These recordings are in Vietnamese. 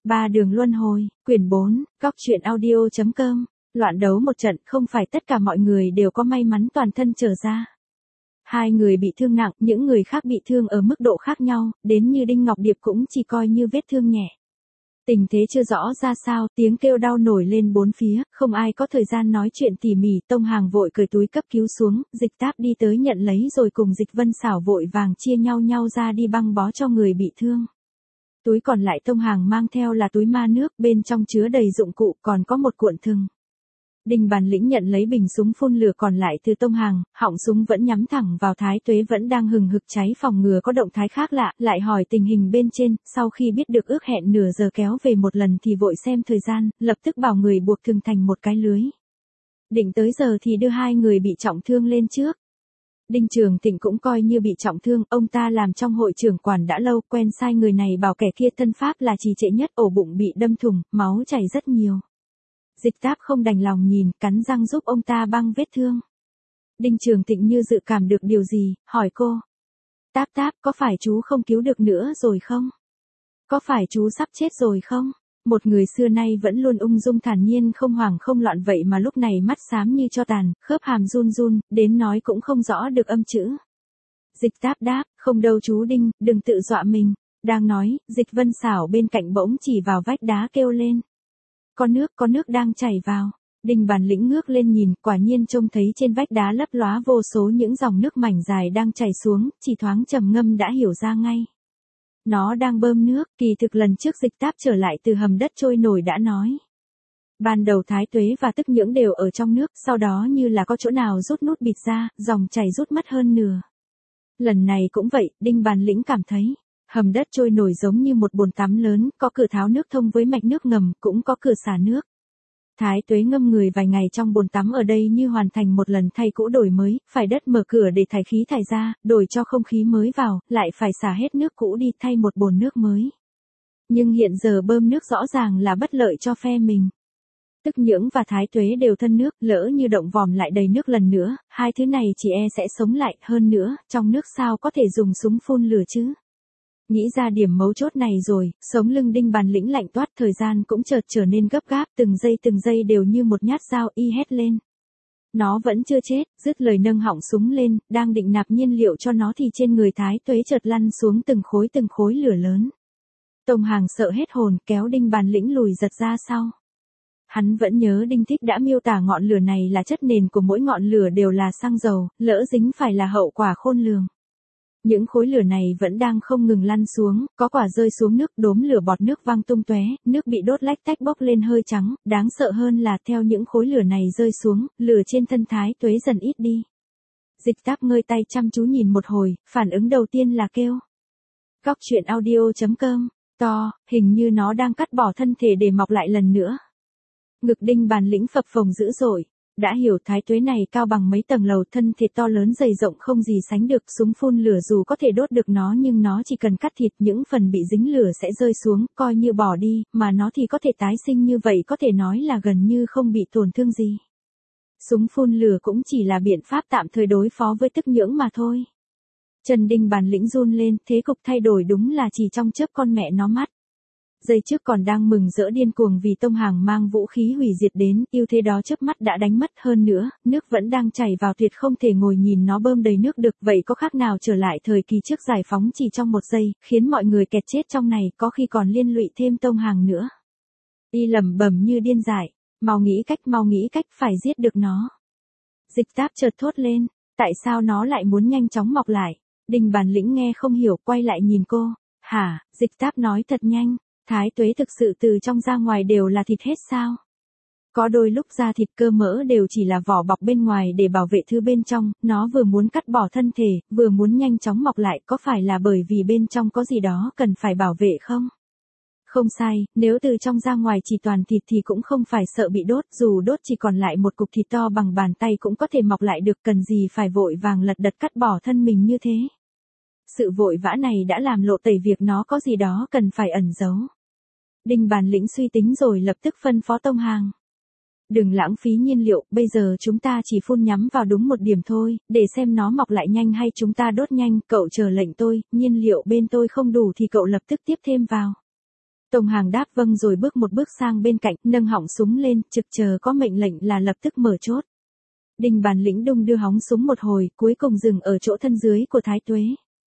Ba đường luân hồi, quyển 4, góc truyện audio.com, loạn đấu một trận, không phải tất cả mọi người đều có may mắn toàn thân trở ra. Hai người bị thương nặng, những người khác bị thương ở mức độ khác nhau, đến như Đinh Ngọc Điệp cũng chỉ coi như vết thương nhẹ. Tình thế chưa rõ ra sao, tiếng kêu đau nổi lên bốn phía, không ai có thời gian nói chuyện tỉ mỉ, Tông Hàng vội cởi túi cấp cứu xuống, Dịch Táp đi tới nhận lấy rồi cùng Dịch Vân Xảo vội vàng chia nhau ra đi băng bó cho người bị thương. Túi còn lại Tông Hàng mang theo là túi ma nước, bên trong chứa đầy dụng cụ, còn có một cuộn thừng. Đinh Bản Lĩnh nhận lấy bình súng phun lửa còn lại từ Tông Hàng, họng súng vẫn nhắm thẳng vào Thái Tuế vẫn đang hừng hực cháy, phòng ngừa có động thái khác lạ, lại hỏi tình hình bên trên, sau khi biết được ước hẹn nửa giờ kéo về một lần thì vội xem thời gian, lập tức bảo người buộc thừng thành một cái lưới. Định tới giờ thì đưa hai người bị trọng thương lên trước. Đinh Trường Tịnh cũng coi như bị trọng thương, ông ta làm trong hội trưởng quản đã lâu, quen sai người này bảo kẻ kia thân pháp là trì trệ nhất, ổ bụng bị đâm thủng, máu chảy rất nhiều. Dịch Táp không đành lòng nhìn, cắn răng giúp ông ta băng vết thương. Đinh Trường Tịnh như dự cảm được điều gì, hỏi cô. Táp, có phải chú không cứu được nữa rồi không? Có phải chú sắp chết rồi không? Một người xưa nay vẫn luôn ung dung thản nhiên không hoảng không loạn vậy mà lúc này mắt xám như tro tàn, khớp hàm run, đến nói cũng không rõ được âm chữ. Dịch Táp đáp, không đâu chú Đinh, đừng tự dọa mình. Đang nói, Dịch Vân Xảo bên cạnh bỗng chỉ vào vách đá kêu lên. Có nước đang chảy vào. Đinh Bản Lĩnh ngước lên nhìn, quả nhiên trông thấy trên vách đá lấp lóa vô số những dòng nước mảnh dài đang chảy xuống, chỉ thoáng trầm ngâm đã hiểu ra ngay. Nó đang bơm nước, kỳ thực lần trước Dịch Táp trở lại từ hầm đất trôi nổi đã nói. Ban đầu Thái Tuế và Tức Nhưỡng đều ở trong nước, sau đó như là có chỗ nào rút nút bịt ra, dòng chảy rút mất hơn nửa. Lần này cũng vậy, Đinh Bản Lĩnh cảm thấy. Hầm đất trôi nổi giống như một bồn tắm lớn, có cửa tháo nước thông với mạch nước ngầm, cũng có cửa xả nước. Thái Tuế ngâm người vài ngày trong bồn tắm ở đây như hoàn thành một lần thay cũ đổi mới, phải đất mở cửa để thải khí thải ra, đổi cho không khí mới vào, lại phải xả hết nước cũ đi thay một bồn nước mới. Nhưng hiện giờ bơm nước rõ ràng là bất lợi cho phe mình. Tức Nhưỡng và Thái Tuế đều thân nước, lỡ như động vòm lại đầy nước lần nữa, hai thứ này chỉ e sẽ sống lại, hơn nữa, trong nước sao có thể dùng súng phun lửa chứ. Nghĩ ra điểm mấu chốt này rồi, sống lưng Đinh Bản Lĩnh lạnh toát, thời gian cũng chợt trở nên gấp gáp, từng giây đều như một nhát dao, y hét lên. Nó vẫn chưa chết, dứt lời nâng họng súng lên, đang định nạp nhiên liệu cho nó thì trên người Thái Tuế chợt lăn xuống từng khối lửa lớn. Tông Hàng sợ hết hồn, kéo Đinh Bản Lĩnh lùi giật ra sau. Hắn vẫn nhớ Đinh Thích đã miêu tả ngọn lửa này là chất nền của mỗi ngọn lửa đều là xăng dầu, lỡ dính phải là hậu quả khôn lường. Những khối lửa này vẫn đang không ngừng lăn xuống, có quả rơi xuống nước, đốm lửa bọt nước văng tung tóe, nước bị đốt lách tách bốc lên hơi trắng, đáng sợ hơn là theo những khối lửa này rơi xuống, lửa trên thân Thái Tuế dần ít đi. Dịch Táp ngơi tay chăm chú nhìn một hồi, phản ứng đầu tiên là kêu. Góc truyện audio.com, to, hình như nó đang cắt bỏ thân thể để mọc lại lần nữa. Ngực Đinh Bản Lĩnh phập phồng dữ dội. Đã hiểu Thái Tuế này cao bằng mấy tầng lầu, thân thịt to lớn dày rộng không gì sánh được, súng phun lửa dù có thể đốt được nó nhưng nó chỉ cần cắt thịt, những phần bị dính lửa sẽ rơi xuống, coi như bỏ đi, mà nó thì có thể tái sinh như vậy, có thể nói là gần như không bị tổn thương gì. Súng phun lửa cũng chỉ là biện pháp tạm thời đối phó với Tức Nhưỡng mà thôi. Chân Đinh Bản Lĩnh run lên, thế cục thay đổi đúng là chỉ trong chớp con mẹ nó mắt. Giây trước còn đang mừng rỡ điên cuồng vì Tông Hàng mang vũ khí hủy diệt đến, ưu thế đó chớp mắt đã đánh mất, hơn nữa, nước vẫn đang chảy vào, tuyệt không thể ngồi nhìn nó bơm đầy nước được, vậy có khác nào trở lại thời kỳ trước giải phóng chỉ trong một giây, khiến mọi người kẹt chết trong này, có khi còn liên lụy thêm Tông Hàng nữa. Y lẩm bẩm như điên dại, mau nghĩ cách phải giết được nó. Dịch Táp chợt thốt lên, tại sao nó lại muốn nhanh chóng mọc lại? Đinh Bản Lĩnh nghe không hiểu, quay lại nhìn cô. Hả? Dịch Táp nói thật nhanh. Thái Tuế thực sự từ trong ra ngoài đều là thịt hết sao? Có đôi lúc da thịt cơ mỡ đều chỉ là vỏ bọc bên ngoài để bảo vệ thứ bên trong, nó vừa muốn cắt bỏ thân thể, vừa muốn nhanh chóng mọc lại, có phải là bởi vì bên trong có gì đó cần phải bảo vệ không? Không sai, nếu từ trong ra ngoài chỉ toàn thịt thì cũng không phải sợ bị đốt, dù đốt chỉ còn lại một cục thịt to bằng bàn tay cũng có thể mọc lại được, cần gì phải vội vàng lật đật cắt bỏ thân mình như thế. Sự vội vã này đã làm lộ tẩy việc nó có gì đó cần phải ẩn giấu. Đinh Bản Lĩnh suy tính rồi lập tức phân phó Tông Hàng. Đừng lãng phí nhiên liệu, bây giờ chúng ta chỉ phun nhắm vào đúng một điểm thôi, để xem nó mọc lại nhanh hay chúng ta đốt nhanh, cậu chờ lệnh tôi, nhiên liệu bên tôi không đủ thì cậu lập tức tiếp thêm vào. Tông Hàng đáp vâng rồi bước một bước sang bên cạnh, nâng họng súng lên, trực chờ có mệnh lệnh là lập tức mở chốt. Đinh Bản Lĩnh đung đưa hóng súng một hồi, cuối cùng dừng ở chỗ thân dưới của Thái Tuế.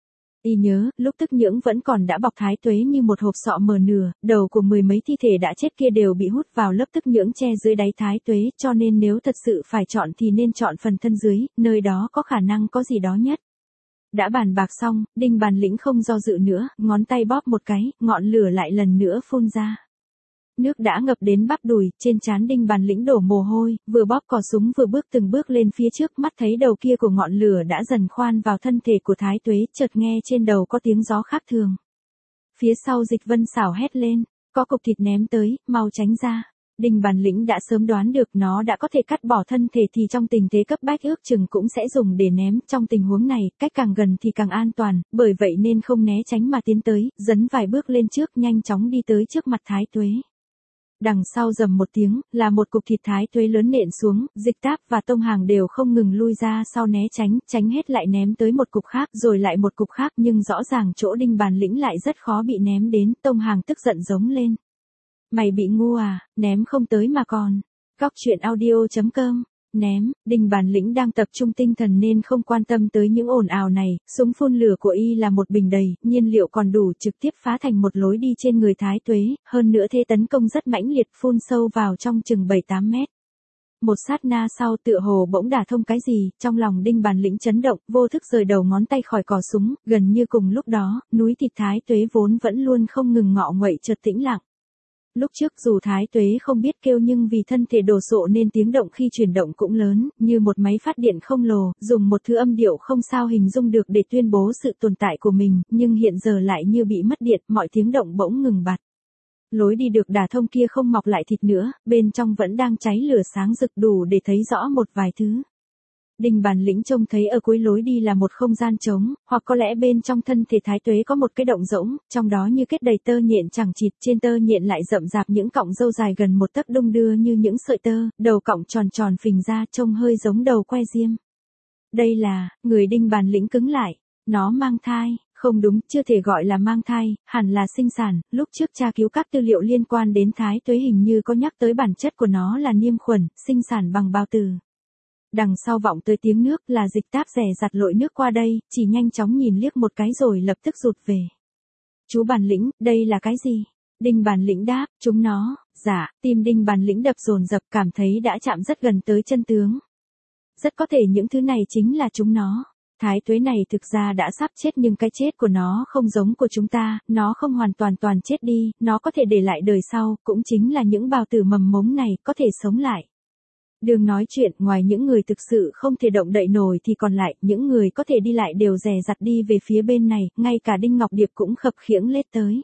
Y nhớ, lúc tức nhưỡng vẫn còn đã bọc Thái Tuế như một hộp sọ mờ nửa, đầu của mười mấy thi thể đã chết kia đều bị hút vào lớp tức nhưỡng che dưới đáy Thái Tuế, cho nên nếu thật sự phải chọn thì nên chọn phần thân dưới, nơi đó có khả năng có gì đó nhất. Đã bàn bạc xong, Đinh Bản Lĩnh không do dự nữa, ngón tay bóp một cái, ngọn lửa lại lần nữa phun ra. Nước đã ngập đến bắp đùi, trên trán Đinh Bản Lĩnh đổ mồ hôi, vừa bóp cò súng vừa bước từng bước lên phía trước, mắt thấy đầu kia của ngọn lửa đã dần khoan vào thân thể của Thái Tuế, chợt nghe trên đầu có tiếng gió khác thường. Phía sau Dịch Vân Xảo hét lên, có cục thịt ném tới, mau tránh ra. Đinh Bản Lĩnh đã sớm đoán được nó đã có thể cắt bỏ thân thể thì trong tình thế cấp bách ước chừng cũng sẽ dùng để ném, trong tình huống này, cách càng gần thì càng an toàn, bởi vậy nên không né tránh mà tiến tới, dấn vài bước lên trước nhanh chóng đi tới trước mặt Thái Tuế. Đằng sau rầm một tiếng, là một cục thịt Thái Tuế lớn nện xuống, Dịch Táp và Tông Hàng đều không ngừng lui ra sau né tránh hết lại ném tới một cục khác rồi lại một cục khác nhưng rõ ràng chỗ Đinh Bản Lĩnh lại rất khó bị ném đến, Tông Hàng tức giận giống lên. Mày bị ngu à, ném không tới mà còn. Cóc truyện audio.com. Ném, Đinh Bản Lĩnh đang tập trung tinh thần nên không quan tâm tới những ồn ào này, súng phun lửa của y là một bình đầy, nhiên liệu còn đủ trực tiếp phá thành một lối đi trên người Thái Tuế, hơn nữa thế tấn công rất mãnh liệt phun sâu vào trong chừng 7-8 mét. Một sát na sau tựa hồ bỗng đả thông cái gì, trong lòng Đinh Bản Lĩnh chấn động, vô thức rời đầu ngón tay khỏi cò súng, gần như cùng lúc đó, núi thịt Thái Tuế vốn vẫn luôn không ngừng ngọ nguậy chợt tĩnh lặng. Lúc trước dù Thái Tuế không biết kêu nhưng vì thân thể đồ sộ nên tiếng động khi chuyển động cũng lớn, như một máy phát điện không lồ, dùng một thứ âm điệu không sao hình dung được để tuyên bố sự tồn tại của mình, nhưng hiện giờ lại như bị mất điện, mọi tiếng động bỗng ngừng bặt. Lối đi được đả thông kia không mọc lại thịt nữa, bên trong vẫn đang cháy lửa sáng rực đủ để thấy rõ một vài thứ. Đinh Bản Lĩnh trông thấy ở cuối lối đi là một không gian trống, hoặc có lẽ bên trong thân thể Thái Tuế có một cái động rỗng, trong đó như kết đầy tơ nhện chẳng chịt, trên tơ nhện lại rậm rạp những cọng râu dài gần một tấc đung đưa như những sợi tơ, đầu cọng tròn tròn phình ra trông hơi giống đầu que diêm. Đây là, người Đinh Bản Lĩnh cứng lại, nó mang thai. Không đúng, chưa thể gọi là mang thai, hẳn là sinh sản, lúc trước tra cứu các tư liệu liên quan đến Thái Tuế hình như có nhắc tới bản chất của nó là niêm khuẩn, sinh sản bằng bao tử. Đằng sau vọng tới tiếng nước là Dịch Táp rẻ rặt lội nước qua đây, chỉ nhanh chóng nhìn liếc một cái rồi lập tức rụt về. Chú Bản Lĩnh, đây là cái gì? Đinh Bản Lĩnh đáp, chúng nó, dạ, tim Đinh Bản Lĩnh đập dồn dập cảm thấy đã chạm rất gần tới chân tướng. Rất có thể những thứ này chính là chúng nó. Thái Tuế này thực ra đã sắp chết nhưng cái chết của nó không giống của chúng ta, nó không hoàn toàn chết đi, nó có thể để lại đời sau, cũng chính là những bào tử mầm mống này có thể sống lại. Đừng nói chuyện, ngoài những người thực sự không thể động đậy nổi thì còn lại, những người có thể đi lại đều dè dặt đi về phía bên này, ngay cả Đinh Ngọc Điệp cũng khập khiễng lết tới.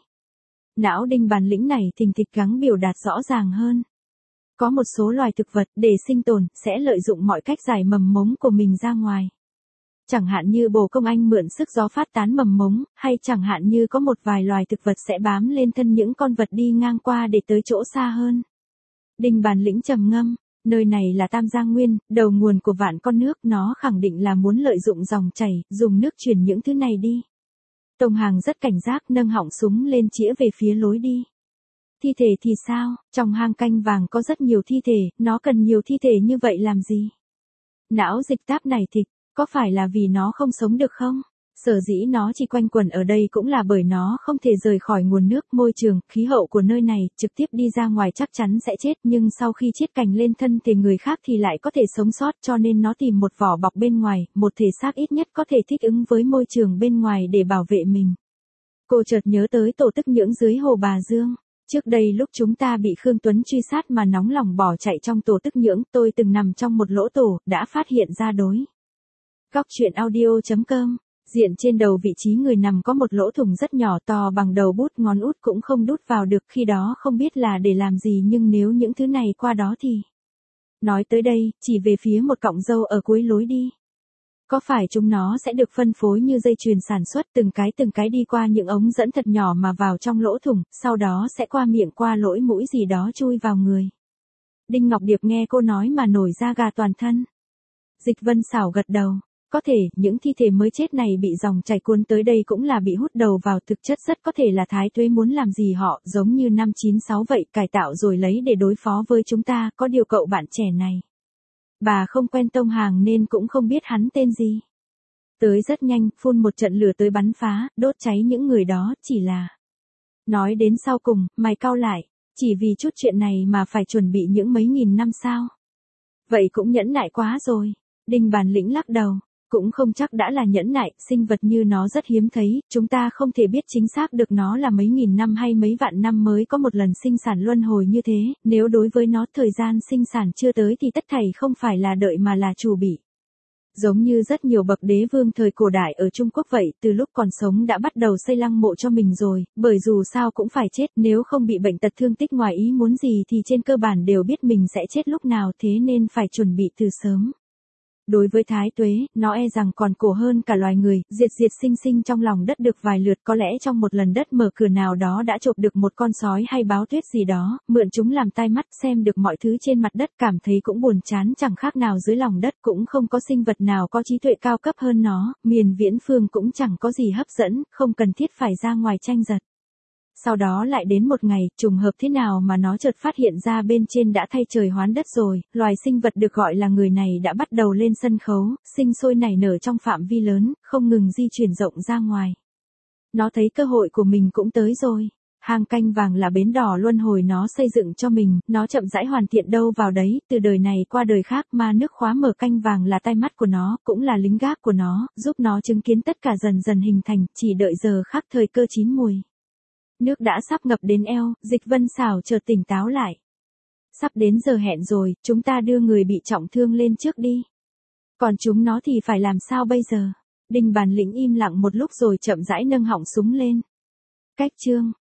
Não Đinh Bản Lĩnh này thình thịch gắng biểu đạt rõ ràng hơn. Có một số loài thực vật, để sinh tồn, sẽ lợi dụng mọi cách giải mầm mống của mình ra ngoài. Chẳng hạn như bồ công anh mượn sức gió phát tán mầm mống, hay chẳng hạn như có một vài loài thực vật sẽ bám lên thân những con vật đi ngang qua để tới chỗ xa hơn. Đinh Bản Lĩnh trầm ngâm. Nơi này là Tam Giang Nguyên, đầu nguồn của vạn con nước, nó khẳng định là muốn lợi dụng dòng chảy, dùng nước truyền những thứ này đi. Tông Hàng rất cảnh giác nâng họng súng lên chĩa về phía lối đi. Thi thể thì sao, trong hang canh vàng có rất nhiều thi thể, nó cần nhiều thi thể như vậy làm gì? Não Dịch Táp này thịt, có phải là vì nó không sống được không? Sở dĩ nó chỉ quanh quẩn ở đây cũng là bởi nó không thể rời khỏi nguồn nước, môi trường, khí hậu của nơi này, trực tiếp đi ra ngoài chắc chắn sẽ chết, nhưng sau khi chiết cành lên thân thể người khác thì lại có thể sống sót, cho nên nó tìm một vỏ bọc bên ngoài, một thể xác ít nhất có thể thích ứng với môi trường bên ngoài để bảo vệ mình. Cô chợt nhớ tới tổ tức nhưỡng dưới hồ Bà Dương. Trước đây lúc chúng ta bị Khương Tuấn truy sát mà nóng lòng bỏ chạy trong tổ tức nhưỡng, tôi từng nằm trong một lỗ tổ, đã phát hiện ra đối. Cóc truyện audio.com. Diện trên đầu vị trí người nằm có một lỗ thủng rất nhỏ to bằng đầu bút, ngón út cũng không đút vào được, khi đó không biết là để làm gì nhưng nếu những thứ này qua đó thì... Nói tới đây, chỉ về phía một cọng râu ở cuối lối đi. Có phải chúng nó sẽ được phân phối như dây chuyền sản xuất từng cái đi qua những ống dẫn thật nhỏ mà vào trong lỗ thủng, sau đó sẽ qua miệng qua lỗ mũi gì đó chui vào người. Đinh Ngọc Điệp nghe cô nói mà nổi da gà toàn thân. Dịch Vân Xảo gật đầu. Có thể, những thi thể mới chết này bị dòng chảy cuốn tới đây cũng là bị hút đầu vào, thực chất rất có thể là Thái Tuế muốn làm gì họ, giống như 596 vậy, cải tạo rồi lấy để đối phó với chúng ta, có điều cậu bạn trẻ này. Bà không quen Tông Hàng nên cũng không biết hắn tên gì. Tới rất nhanh, phun một trận lửa tới bắn phá, đốt cháy những người đó, chỉ là. Nói đến sau cùng, mày cau lại, chỉ vì chút chuyện này mà phải chuẩn bị những mấy nghìn năm sao? Vậy cũng nhẫn nại quá rồi. Đinh Bản Lĩnh lắc đầu. Cũng không chắc đã là nhẫn nại, sinh vật như nó rất hiếm thấy, chúng ta không thể biết chính xác được nó là mấy nghìn năm hay mấy vạn năm mới có một lần sinh sản luân hồi như thế, nếu đối với nó thời gian sinh sản chưa tới thì tất thảy không phải là đợi mà là chủ bị. Giống như rất nhiều bậc đế vương thời cổ đại ở Trung Quốc vậy, từ lúc còn sống đã bắt đầu xây lăng mộ cho mình rồi, bởi dù sao cũng phải chết, nếu không bị bệnh tật thương tích ngoài ý muốn gì thì trên cơ bản đều biết mình sẽ chết lúc nào, thế nên phải chuẩn bị từ sớm. Đối với Thái Tuế, nó e rằng còn cổ hơn cả loài người, diệt sinh sinh trong lòng đất được vài lượt, có lẽ trong một lần đất mở cửa nào đó đã chộp được một con sói hay báo tuyết gì đó, mượn chúng làm tai mắt xem được mọi thứ trên mặt đất, cảm thấy cũng buồn chán chẳng khác nào dưới lòng đất, cũng không có sinh vật nào có trí tuệ cao cấp hơn nó, miền viễn phương cũng chẳng có gì hấp dẫn, không cần thiết phải ra ngoài tranh giật. Sau đó lại đến một ngày, trùng hợp thế nào mà nó chợt phát hiện ra bên trên đã thay trời hoán đất rồi, loài sinh vật được gọi là người này đã bắt đầu lên sân khấu, sinh sôi nảy nở trong phạm vi lớn, không ngừng di chuyển rộng ra ngoài. Nó thấy cơ hội của mình cũng tới rồi. Hang canh vàng là bến đỏ luân hồi nó xây dựng cho mình, nó chậm rãi hoàn thiện đâu vào đấy, từ đời này qua đời khác, ma nước khóa mở canh vàng là tai mắt của nó, cũng là lính gác của nó, giúp nó chứng kiến tất cả dần dần hình thành, chỉ đợi giờ khắc thời cơ chín mùi. Nước đã sắp ngập đến eo, Dịch Vân Xảo chợt tỉnh táo lại. Sắp đến giờ hẹn rồi, chúng ta đưa người bị trọng thương lên trước đi. Còn chúng nó thì phải làm sao bây giờ? Đinh Bản Lĩnh im lặng một lúc rồi chậm rãi nâng họng súng lên. Cách chương